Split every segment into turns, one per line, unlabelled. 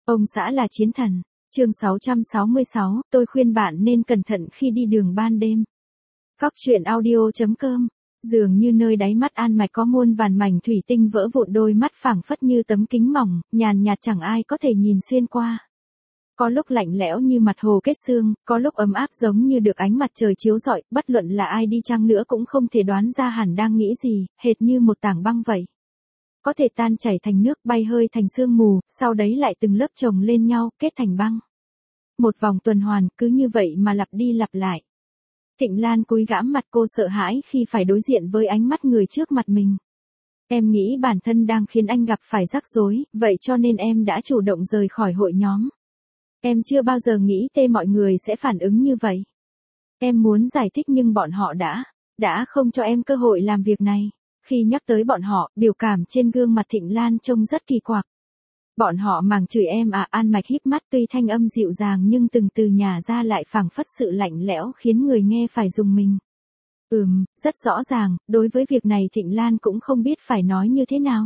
Ông xã là chiến thần. Chương 666, tôi khuyên bạn nên cẩn thận khi đi đường ban đêm. Góc truyện audio.com. Dường như nơi đáy mắt An Mạch có muôn vàn mảnh thủy tinh vỡ vụn, đôi mắt phẳng phất như tấm kính mỏng, nhàn nhạt chẳng ai có thể nhìn xuyên qua. Có lúc lạnh lẽo như mặt hồ kết sương, có lúc ấm áp giống như được ánh mặt trời chiếu rọi, bất luận là ai đi chăng nữa cũng không thể đoán ra hẳn đang nghĩ gì, hệt như một tảng băng vậy. Có thể tan chảy thành nước, bay hơi thành sương mù, sau đấy lại từng lớp chồng lên nhau, kết thành băng. Một vòng tuần hoàn, cứ như vậy mà lặp đi lặp lại. Thịnh Lan cúi gãm mặt, cô sợ hãi khi phải đối diện với ánh mắt người trước mặt mình. Em nghĩ bản thân đang khiến anh gặp phải rắc rối, vậy cho nên em đã chủ động rời khỏi hội nhóm. Em chưa bao giờ nghĩ mọi người sẽ phản ứng như vậy. Em muốn giải thích nhưng bọn họ đã không cho em cơ hội làm việc này. Khi nhắc tới bọn họ, biểu cảm trên gương mặt Thịnh Lan trông rất kỳ quặc. Bọn họ màng chửi em à? An Mạch híp mắt, tuy thanh âm dịu dàng nhưng từng từ nhà ra lại phảng phất sự lạnh lẽo khiến người nghe phải rùng mình. Rất rõ ràng, đối với việc này Thịnh Lan cũng không biết phải nói như thế nào.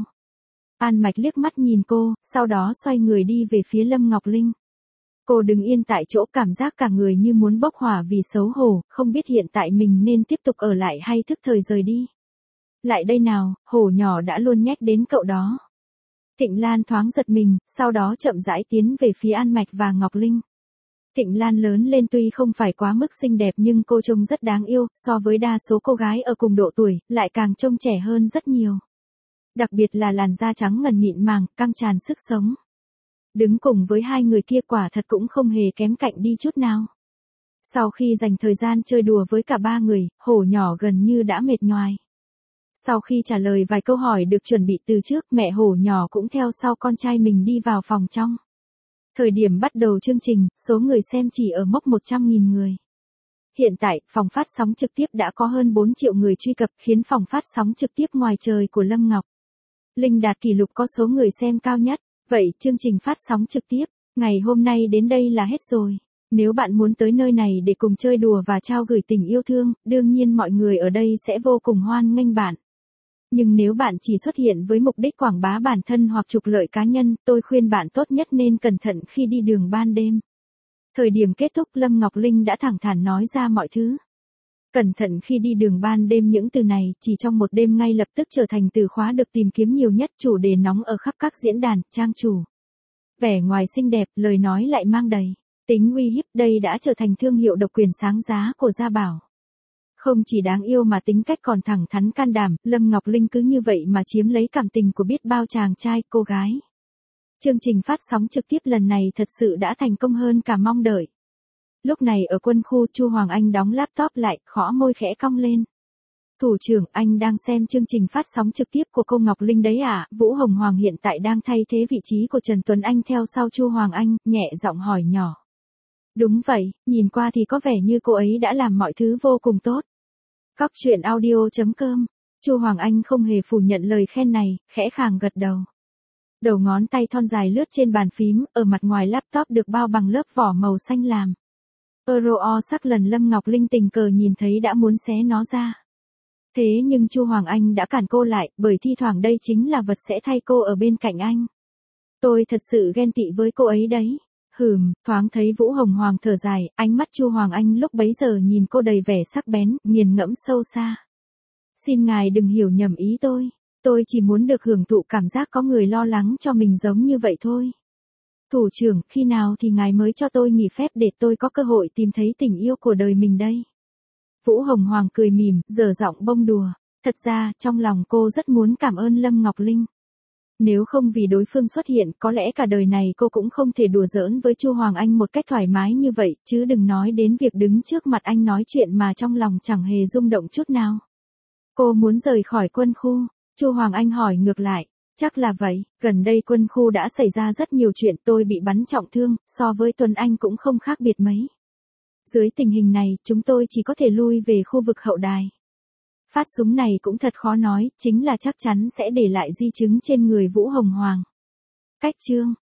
An Mạch liếc mắt nhìn cô, sau đó xoay người đi về phía Lâm Ngọc Linh. Cô đứng yên tại chỗ, cảm giác cả người như muốn bốc hỏa vì xấu hổ, không biết hiện tại mình nên tiếp tục ở lại hay thức thời rời đi. Lại đây nào, hổ nhỏ đã luôn nhắc đến cậu đó. Thịnh Lan thoáng giật mình, sau đó chậm rãi tiến về phía An Mạch và Ngọc Linh. Thịnh Lan lớn lên tuy không phải quá mức xinh đẹp nhưng cô trông rất đáng yêu, so với đa số cô gái ở cùng độ tuổi, lại càng trông trẻ hơn rất nhiều. Đặc biệt là làn da trắng ngần mịn màng, căng tràn sức sống. Đứng cùng với hai người kia quả thật cũng không hề kém cạnh đi chút nào. Sau khi dành thời gian chơi đùa với cả ba người, hổ nhỏ gần như đã mệt nhoài. Sau khi trả lời vài câu hỏi được chuẩn bị từ trước, mẹ hổ nhỏ cũng theo sau con trai mình đi vào phòng trong. Thời điểm bắt đầu chương trình, số người xem chỉ ở mốc 100.000 người. Hiện tại, phòng phát sóng trực tiếp đã có hơn 4 triệu người truy cập, khiến phòng phát sóng trực tiếp ngoài trời của Lâm Ngọc Linh đạt kỷ lục có số người xem cao nhất. Vậy, chương trình phát sóng trực tiếp ngày hôm nay đến đây là hết rồi. Nếu bạn muốn tới nơi này để cùng chơi đùa và trao gửi tình yêu thương, đương nhiên mọi người ở đây sẽ vô cùng hoan nghênh bạn. Nhưng nếu bạn chỉ xuất hiện với mục đích quảng bá bản thân hoặc trục lợi cá nhân, tôi khuyên bạn tốt nhất nên cẩn thận khi đi đường ban đêm. Thời điểm kết thúc, Lâm Ngọc Linh đã thẳng thắn nói ra mọi thứ. Cẩn thận khi đi đường ban đêm, những từ này chỉ trong một đêm ngay lập tức trở thành từ khóa được tìm kiếm nhiều nhất, chủ đề nóng ở khắp các diễn đàn, trang chủ. Vẻ ngoài xinh đẹp, lời nói lại mang đầy tính uy hiếp, đây đã trở thành thương hiệu độc quyền sáng giá của Gia Bảo. Không chỉ đáng yêu mà tính cách còn thẳng thắn can đảm, Lâm Ngọc Linh cứ như vậy mà chiếm lấy cảm tình của biết bao chàng trai, cô gái. Chương trình phát sóng trực tiếp lần này thật sự đã thành công hơn cả mong đợi. Lúc này ở quân khu, Chu Hoàng Anh đóng laptop lại, khõ môi khẽ cong lên. Thủ trưởng, anh đang xem chương trình phát sóng trực tiếp của cô Ngọc Linh đấy à? Vũ Hồng Hoàng hiện tại đang thay thế vị trí của Trần Tuấn Anh theo sau Chu Hoàng Anh, nhẹ giọng hỏi nhỏ. Đúng vậy, nhìn qua thì có vẻ như cô ấy đã làm mọi thứ vô cùng tốt. Góc truyện audio.com. Chu Hoàng Anh không hề phủ nhận lời khen này, khẽ khàng gật đầu. Đầu ngón tay thon dài lướt trên bàn phím, ở mặt ngoài laptop được bao bằng lớp vỏ màu xanh làm. Euro sắc lần Lâm Ngọc Linh tình cờ nhìn thấy đã muốn xé nó ra. Thế nhưng Chu Hoàng Anh đã cản cô lại, bởi thi thoảng đây chính là vật sẽ thay cô ở bên cạnh anh. Tôi thật sự ghen tị với cô ấy đấy. Thoáng thấy Vũ Hồng Hoàng thở dài, ánh mắt Chu Hoàng Anh lúc bấy giờ nhìn cô đầy vẻ sắc bén, nghiền ngẫm sâu xa. Xin ngài đừng hiểu nhầm ý tôi chỉ muốn được hưởng thụ cảm giác có người lo lắng cho mình giống như vậy thôi. Thủ trưởng, khi nào thì ngài mới cho tôi nghỉ phép để tôi có cơ hội tìm thấy tình yêu của đời mình đây? Vũ Hồng Hoàng cười mỉm, dở giọng bông đùa. Thật ra, trong lòng cô rất muốn cảm ơn Lâm Ngọc Linh. Nếu không vì đối phương xuất hiện, có lẽ cả đời này cô cũng không thể đùa giỡn với Chu Hoàng Anh một cách thoải mái như vậy, chứ đừng nói đến việc đứng trước mặt anh nói chuyện mà trong lòng chẳng hề rung động chút nào. Cô muốn rời khỏi quân khu? Chu Hoàng Anh hỏi ngược lại. Chắc là vậy, gần đây quân khu đã xảy ra rất nhiều chuyện, tôi bị bắn trọng thương, so với Tuấn Anh cũng không khác biệt mấy. Dưới tình hình này, chúng tôi chỉ có thể lui về khu vực hậu đài. Phát súng này cũng thật khó nói, chính là chắc chắn sẽ để lại di chứng trên người Vũ Hồng Hoàng. Cách chương